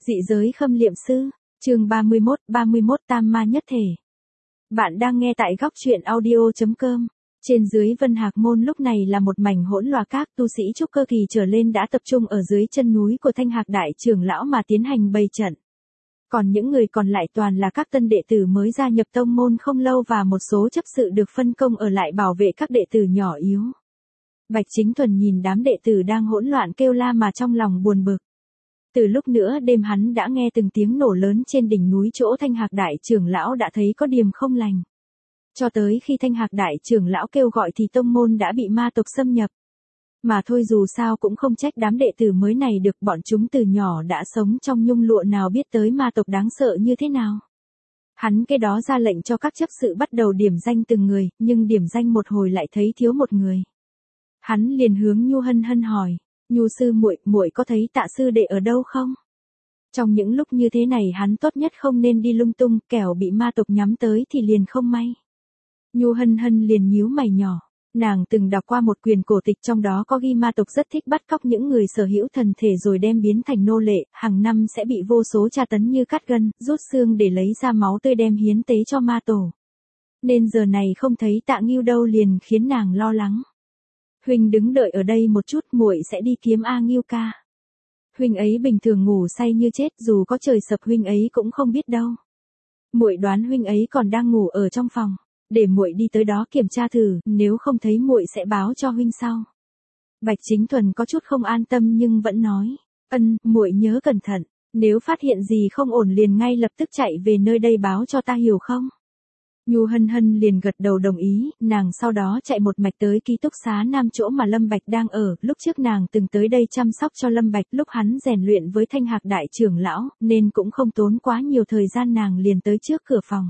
Dị giới khâm liệm sư, chương 31 Tam ma nhất thể. Bạn đang nghe tại góc truyện audio.com. Trên dưới Vân Hạc Môn lúc này là một mảnh hỗn loạn, các tu sĩ trúc cơ kỳ trở lên đã tập trung ở dưới chân núi của Thanh Hạc Đại trưởng lão mà tiến hành bày trận. Còn những người còn lại toàn là các tân đệ tử mới gia nhập tông môn không lâu và một số chấp sự được phân công ở lại bảo vệ các đệ tử nhỏ yếu. Bạch Chính Thuần nhìn đám đệ tử đang hỗn loạn kêu la mà trong lòng buồn bực. Từ lúc nửa đêm hắn đã nghe từng tiếng nổ lớn trên đỉnh núi chỗ Thanh Hạc Đại trưởng lão đã thấy có điểm không lành. Cho tới khi Thanh Hạc Đại trưởng lão kêu gọi thì tông môn đã bị ma tộc xâm nhập. Mà thôi, dù sao cũng không trách đám đệ tử mới này được, bọn chúng từ nhỏ đã sống trong nhung lụa nào biết tới ma tộc đáng sợ như thế nào. Hắn cái đó ra lệnh cho các chấp sự bắt đầu điểm danh từng người, nhưng điểm danh một hồi lại thấy thiếu một người. Hắn liền hướng Nhu Hân Hân hỏi, Nhu sư muội có thấy Tạ sư đệ ở đâu không? Trong những lúc như thế này hắn tốt nhất không nên đi lung tung, kẻo bị ma tộc nhắm tới thì liền không may. Nhu Hân Hân liền nhíu mày nhỏ. Nàng từng đọc qua một quyển cổ tịch, trong đó có ghi ma tộc rất thích bắt cóc những người sở hữu thần thể rồi đem biến thành nô lệ, hàng năm sẽ bị vô số tra tấn như cắt gân, rút xương để lấy ra máu tươi đem hiến tế cho ma tổ. Nên giờ này không thấy Tạ Ngưu đâu liền khiến nàng lo lắng. Huynh đứng đợi ở đây một chút, muội sẽ đi kiếm A Ngưu ca. Huynh ấy bình thường ngủ say như chết, dù có trời sập huynh ấy cũng không biết đâu. Muội đoán huynh ấy còn đang ngủ ở trong phòng. Để muội đi tới đó kiểm tra thử, nếu không thấy muội sẽ báo cho huynh sau. Bạch Chính Thuần có chút không an tâm nhưng vẫn nói, muội nhớ cẩn thận, nếu phát hiện gì không ổn liền ngay lập tức chạy về nơi đây báo cho ta, hiểu không? Nhu Hân Hân liền gật đầu đồng ý, nàng sau đó chạy một mạch tới ký túc xá Nam chỗ mà Lâm Bạch đang ở, lúc trước nàng từng tới đây chăm sóc cho Lâm Bạch lúc hắn rèn luyện với Thanh Hạc Đại trưởng lão, nên cũng không tốn quá nhiều thời gian, nàng liền tới trước cửa phòng.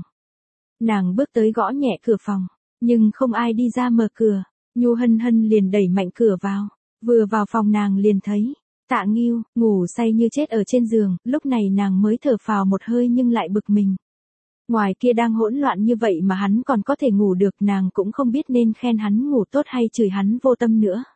Nàng bước tới gõ nhẹ cửa phòng, nhưng không ai đi ra mở cửa. Nhu Hân Hân liền đẩy mạnh cửa vào. Vừa vào phòng nàng liền thấy Tạ Ngưu ngủ say như chết ở trên giường, lúc này nàng mới thở phào một hơi nhưng lại bực mình. Ngoài kia đang hỗn loạn như vậy mà hắn còn có thể ngủ được, nàng cũng không biết nên khen hắn ngủ tốt hay chửi hắn vô tâm nữa.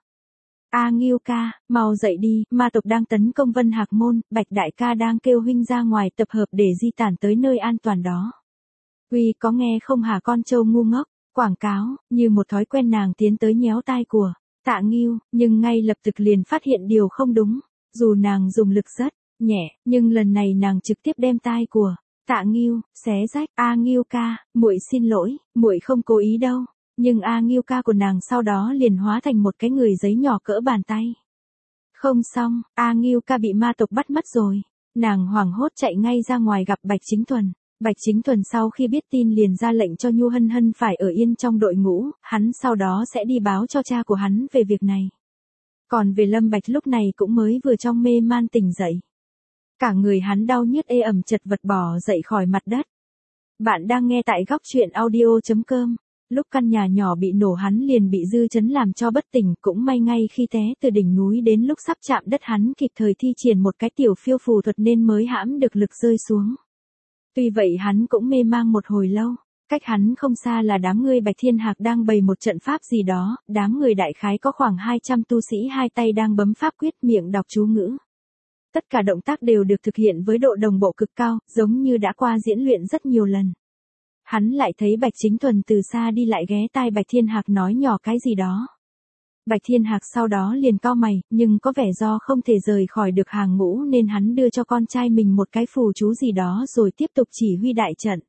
A Ngưu ca, mau dậy đi, ma tộc đang tấn công Vân Hạc Môn, Bạch đại ca đang kêu huynh ra ngoài tập hợp để di tản tới nơi an toàn đó. Uy, có nghe không hả con trâu ngu ngốc? Quảng cáo, như một thói quen nàng tiến tới nhéo tai của Tạ Ngưu, nhưng ngay lập tức liền phát hiện điều không đúng. Dù nàng dùng lực rất nhẹ, nhưng lần này nàng trực tiếp đem tai của Tạ Ngưu xé rách. A Ngưu ca, muội xin lỗi, muội không cố ý đâu. Nhưng A Ngưu ca của nàng sau đó liền hóa thành một cái người giấy nhỏ cỡ bàn tay. Không xong, A Ngưu ca bị ma tộc bắt mất rồi. Nàng hoảng hốt chạy ngay ra ngoài gặp Bạch Chính Thuần. Bạch Chính Thuần sau khi biết tin liền ra lệnh cho Nhu Hân Hân phải ở yên trong đội ngũ, hắn sau đó sẽ đi báo cho cha của hắn về việc này. Còn về Lâm Bạch lúc này cũng mới vừa trong mê man tỉnh dậy. Cả người hắn đau nhức ê ẩm chật vật bò dậy khỏi mặt đất. Bạn đang nghe tại góc truyện audio.com. Lúc căn nhà nhỏ bị nổ hắn liền bị dư chấn làm cho bất tỉnh, cũng may ngay khi té từ đỉnh núi đến lúc sắp chạm đất hắn kịp thời thi triển một cái tiểu phiêu phù thuật nên mới hãm được lực rơi xuống. Tuy vậy hắn cũng mê mang một hồi lâu, cách hắn không xa là đám người Bạch Thiên Hạc đang bày một trận pháp gì đó, đám người đại khái có khoảng 200 tu sĩ hai tay đang bấm pháp quyết miệng đọc chú ngữ. Tất cả động tác đều được thực hiện với độ đồng bộ cực cao, giống như đã qua diễn luyện rất nhiều lần. Hắn lại thấy Bạch Chính Thuần từ xa đi lại ghé tai Bạch Thiên Hạc nói nhỏ cái gì đó. Bạch Thiên Hạc sau đó liền cau mày, nhưng có vẻ do không thể rời khỏi được hàng ngũ nên hắn đưa cho con trai mình một cái phù chú gì đó rồi tiếp tục chỉ huy đại trận.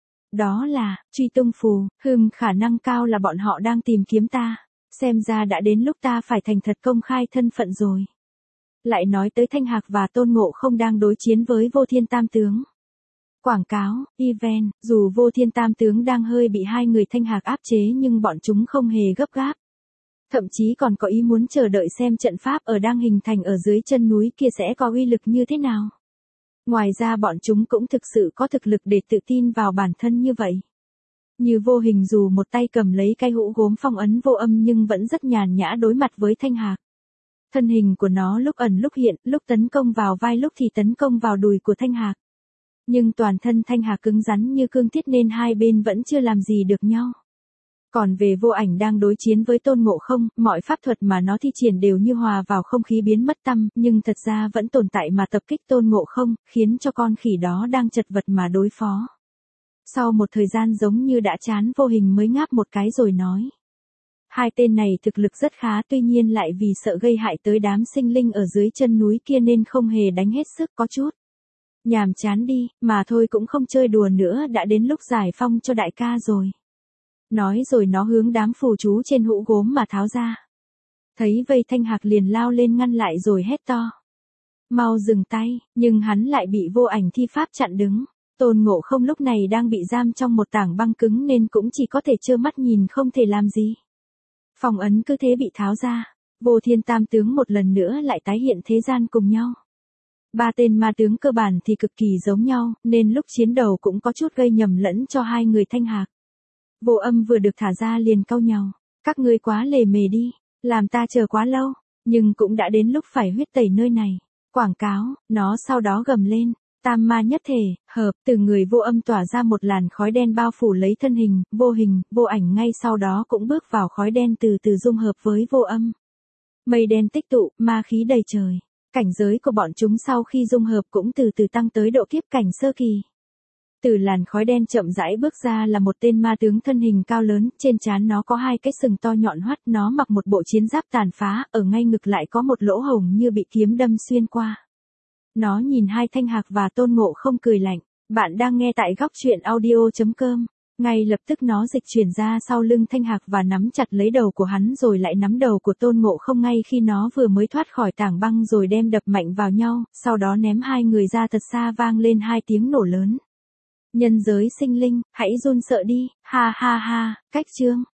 Đó là truy tung phù, khả năng cao là bọn họ đang tìm kiếm ta, xem ra đã đến lúc ta phải thành thật công khai thân phận rồi. Lại nói tới Thanh Hạc và Tôn Ngộ Không đang đối chiến với Vô Thiên Tam Tướng. Quảng cáo, event, dù Vô Thiên Tam Tướng đang hơi bị hai người Thanh Hạc áp chế nhưng bọn chúng không hề gấp gáp. Thậm chí còn có ý muốn chờ đợi xem trận pháp ở đang hình thành ở dưới chân núi kia sẽ có uy lực như thế nào. Ngoài ra bọn chúng cũng thực sự có thực lực để tự tin vào bản thân như vậy. Như Vô Hình dù một tay cầm lấy cái hũ gốm phong ấn vô âm nhưng vẫn rất nhàn nhã đối mặt với Thanh Hạc. Thân hình của nó lúc ẩn lúc hiện, lúc tấn công vào vai lúc thì tấn công vào đùi của Thanh Hạc. Nhưng toàn thân Thanh Hạc cứng rắn như cương thiết nên hai bên vẫn chưa làm gì được nhau. Còn về Vô Ảnh đang đối chiến với Tôn Ngộ Không, mọi pháp thuật mà nó thi triển đều như hòa vào không khí biến mất tăm, nhưng thật ra vẫn tồn tại mà tập kích Tôn Ngộ Không, khiến cho con khỉ đó đang chật vật mà đối phó. Sau một thời gian giống như đã chán, Vô Hình mới ngáp một cái rồi nói. Hai tên này thực lực rất khá, tuy nhiên lại vì sợ gây hại tới đám sinh linh ở dưới chân núi kia nên không hề đánh hết sức, có chút nhàm chán đi, mà thôi cũng không chơi đùa nữa, đã đến lúc giải phong cho đại ca rồi. Nói rồi nó hướng đám phù chú trên hũ gốm mà tháo ra. Thấy vây, Thanh Hạc liền lao lên ngăn lại rồi hét to. Mau dừng tay, nhưng hắn lại bị Vô Ảnh thi pháp chặn đứng. Tôn Ngộ Không lúc này đang bị giam trong một tảng băng cứng nên cũng chỉ có thể trơ mắt nhìn, không thể làm gì. Phong ấn cứ thế bị tháo ra, Vô Thiên Tam tướng một lần nữa lại tái hiện thế gian cùng nhau. Ba tên ma tướng cơ bản thì cực kỳ giống nhau, nên lúc chiến đầu cũng có chút gây nhầm lẫn cho hai người Thanh Hạc. Vô Âm vừa được thả ra liền cau nhau. Các ngươi quá lề mề đi, làm ta chờ quá lâu, nhưng cũng đã đến lúc phải huyết tẩy nơi này. Quảng cáo, nó sau đó gầm lên. Tam ma nhất thể, hợp, từ người Vô Âm tỏa ra một làn khói đen bao phủ lấy thân hình, Vô Hình, Vô Ảnh ngay sau đó cũng bước vào khói đen từ từ dung hợp với Vô Âm. Mây đen tích tụ, ma khí đầy trời. Cảnh giới của bọn chúng sau khi dung hợp cũng từ từ tăng tới độ kiếp cảnh sơ kỳ. Từ làn khói đen chậm rãi bước ra là một tên ma tướng thân hình cao lớn, trên trán nó có hai cái sừng to nhọn hoắt, nó mặc một bộ chiến giáp tàn phá, ở ngay ngực lại có một lỗ hổng như bị kiếm đâm xuyên qua. Nó nhìn hai Thanh Hạc và Tôn Ngộ Không cười lạnh. Bạn đang nghe tại góc truyện audio.com. Ngay lập tức nó dịch chuyển ra sau lưng Thanh Hạc và nắm chặt lấy đầu của hắn rồi lại nắm đầu của Tôn Ngộ Không ngay khi nó vừa mới thoát khỏi tảng băng rồi đem đập mạnh vào nhau, sau đó ném hai người ra thật xa, vang lên hai tiếng nổ lớn. Nhân giới sinh linh, hãy run sợ đi, ha ha ha, cách chương.